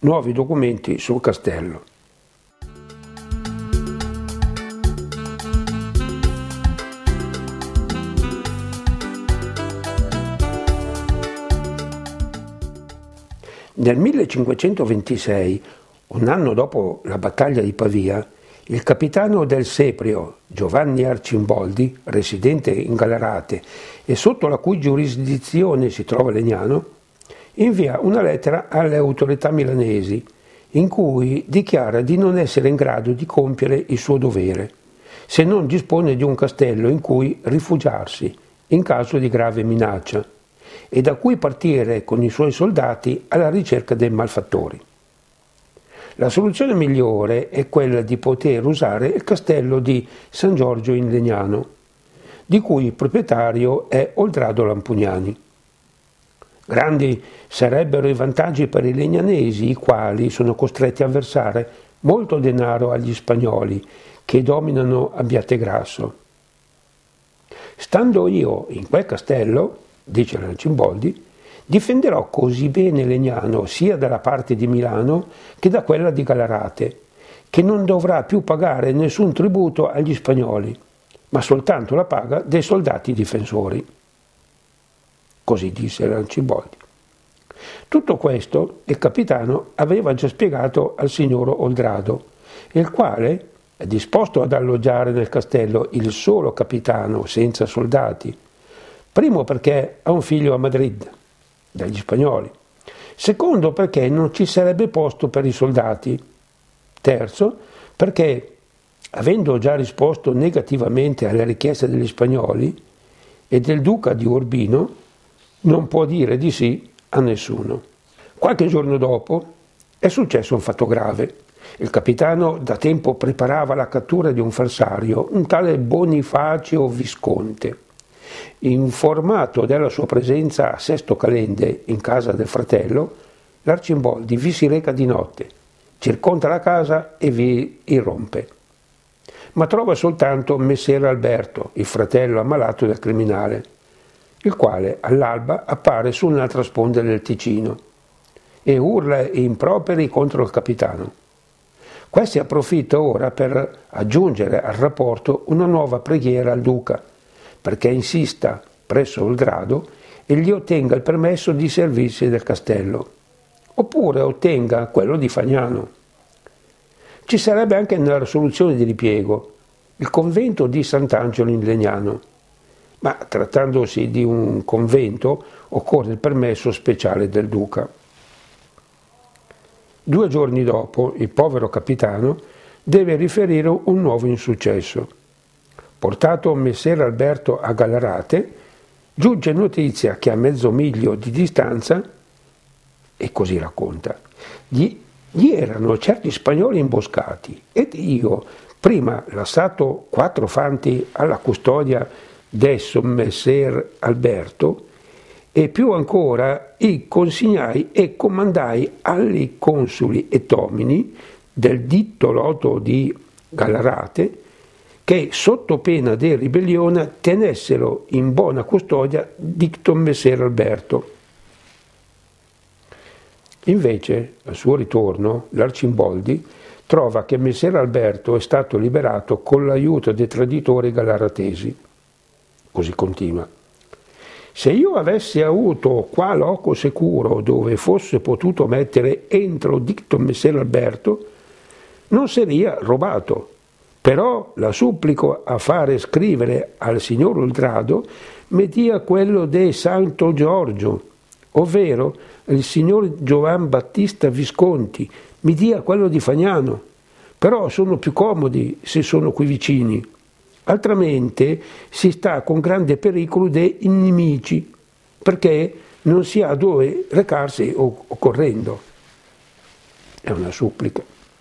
nuovi documenti sul castello. Nel 1526, un anno dopo la battaglia di Pavia, il capitano del Seprio, Giovanni Arcimboldi, residente in Gallarate e sotto la cui giurisdizione si trova Legnano, invia una lettera alle autorità milanesi in cui dichiara di non essere in grado di compiere il suo dovere, se non dispone di un castello in cui rifugiarsi in caso di grave minaccia e da cui partire con i suoi soldati alla ricerca dei malfattori. La soluzione migliore è quella di poter usare il castello di San Giorgio in Legnano, di cui il proprietario è Oldrado Lampugnani. Grandi sarebbero i vantaggi per i legnanesi, i quali sono costretti a versare molto denaro agli spagnoli che dominano Abbiategrasso. Stando io in quel castello, dice l'Arcimboldi, difenderò così bene Legnano sia dalla parte di Milano che da quella di Gallarate, che non dovrà più pagare nessun tributo agli spagnoli, ma soltanto la paga dei soldati difensori. Così disse l'Arcimboldi. Tutto questo il capitano aveva già spiegato al signor Oldrado, il quale è disposto ad alloggiare nel castello il solo capitano senza soldati, primo perché ha un figlio a Madrid, dagli spagnoli, secondo perché non ci sarebbe posto per i soldati, terzo perché, avendo già risposto negativamente alle richieste degli spagnoli e del duca di Urbino, non può dire di sì a nessuno. Qualche giorno dopo è successo un fatto grave. Il capitano da tempo preparava la cattura di un falsario, un tale Bonifacio Visconte. Informato della sua presenza a Sesto Calende in casa del fratello, l'Arcimboldi vi si reca di notte, circonda la casa e vi irrompe. Ma trova soltanto Messer Alberto, il fratello ammalato del criminale, il quale all'alba appare su un'altra sponda del Ticino e urla improperi contro il capitano. Questi approfitta ora per aggiungere al rapporto una nuova preghiera al duca, perché insista presso Oldrado e gli ottenga il permesso di servirsi del castello, oppure ottenga quello di Fagnano. Ci sarebbe anche nella risoluzione di ripiego il convento di Sant'Angelo in Legnano, ma trattandosi di un convento occorre il permesso speciale del duca. 2 giorni dopo il povero capitano deve riferire un nuovo insuccesso. Portato Messer Alberto a Gallarate, giunge notizia che a mezzo miglio di distanza, e così racconta, gli erano certi spagnoli imboscati ed io, prima lasciato 4 fanti alla custodia desso Messer Alberto, e più ancora i consigliai e comandai agli consuli e tomini del ditto loto di Gallarate che sotto pena di ribellione tenessero in buona custodia dicto Messer Alberto. Invece, al suo ritorno, l'Arcimboldi trova che Messer Alberto è stato liberato con l'aiuto dei traditori gallaratesi. Così continua. Se io avessi avuto qua loco sicuro dove fosse potuto mettere entro dicto Messer Alberto, non seria robato. Però la supplico a fare scrivere al signor Oldrado mi dia quello de Santo Giorgio, ovvero il signor Giovan Battista Visconti mi dia quello di Fagnano, però sono più comodi se sono qui vicini, altrimenti si sta con grande pericolo dei nemici, perché non si ha dove recarsi occorrendo. È una supplica.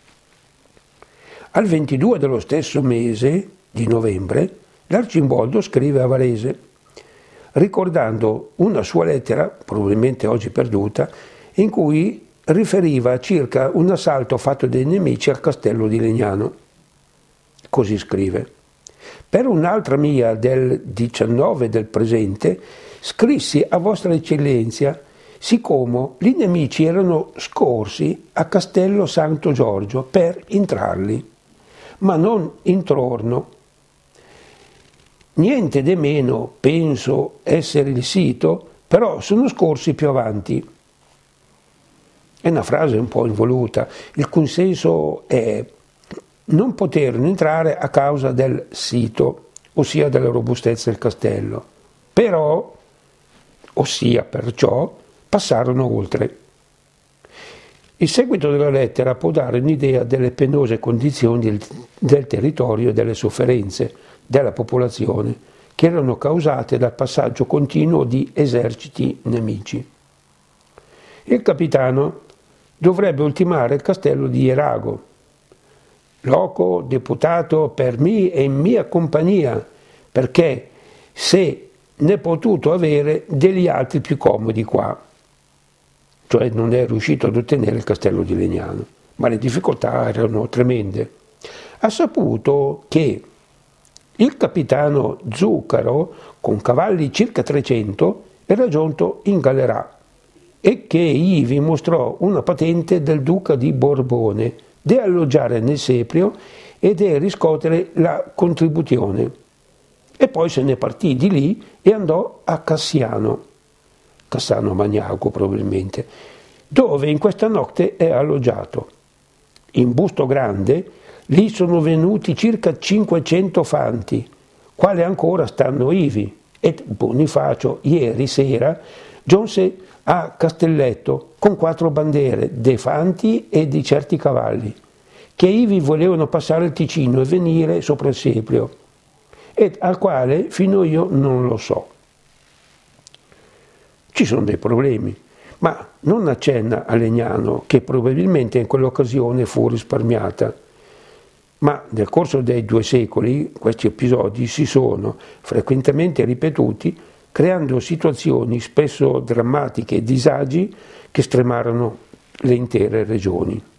Al 22 dello stesso mese di novembre, l'Arcimboldo scrive a Varese, ricordando una sua lettera, probabilmente oggi perduta, in cui riferiva circa un assalto fatto dai nemici al castello di Legnano. Così scrive: per un'altra mia del 19 del presente, scrissi a vostra eccellenza, siccome i nemici erano scorsi a Castello Santo Giorgio per intrarli, ma non intorno. Niente di meno penso essere il sito, però sono scorsi più avanti. È una frase un po' involuta. Il consenso è: non poterono entrare a causa del sito, ossia della robustezza del castello, però, ossia perciò, passarono oltre. Il seguito della lettera può dare un'idea delle penose condizioni del territorio e delle sofferenze della popolazione che erano causate dal passaggio continuo di eserciti nemici. Il capitano dovrebbe ultimare il castello di Erago, loco deputato per me e in mia compagnia, perché se ne è potuto avere degli altri più comodi qua. Cioè non è riuscito ad ottenere il castello di Legnano, ma le difficoltà erano tremende. Ha saputo che il capitano Zuccaro, con cavalli circa 300, era giunto in Gallerà e che ivi mostrò una patente del duca di Borbone di alloggiare nel Seprio e di riscuotere la contribuzione. E poi se ne partì di lì e andò a Cassiano Magnago probabilmente, dove in questa notte è alloggiato. In Busto Grande lì sono venuti circa 500 fanti, quali ancora stanno ivi, e Bonifacio ieri sera giunse a Castelletto con 4 bandiere dei fanti e di certi cavalli, che ivi volevano passare il Ticino e venire sopra il Seprio, e al quale fino io non lo so. Ci sono dei problemi, ma non accenna a Legnano, che probabilmente in quell'occasione fu risparmiata. Ma nel corso dei 2 secoli questi episodi si sono frequentemente ripetuti, creando situazioni spesso drammatiche e disagi che stremarono le intere regioni.